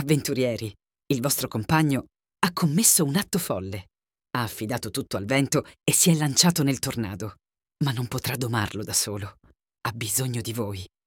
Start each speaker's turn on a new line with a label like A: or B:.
A: Avventurieri, il vostro compagno ha commesso un atto folle. Ha affidato tutto al vento e si è lanciato nel tornado. Ma non potrà domarlo da solo. Ha bisogno di voi.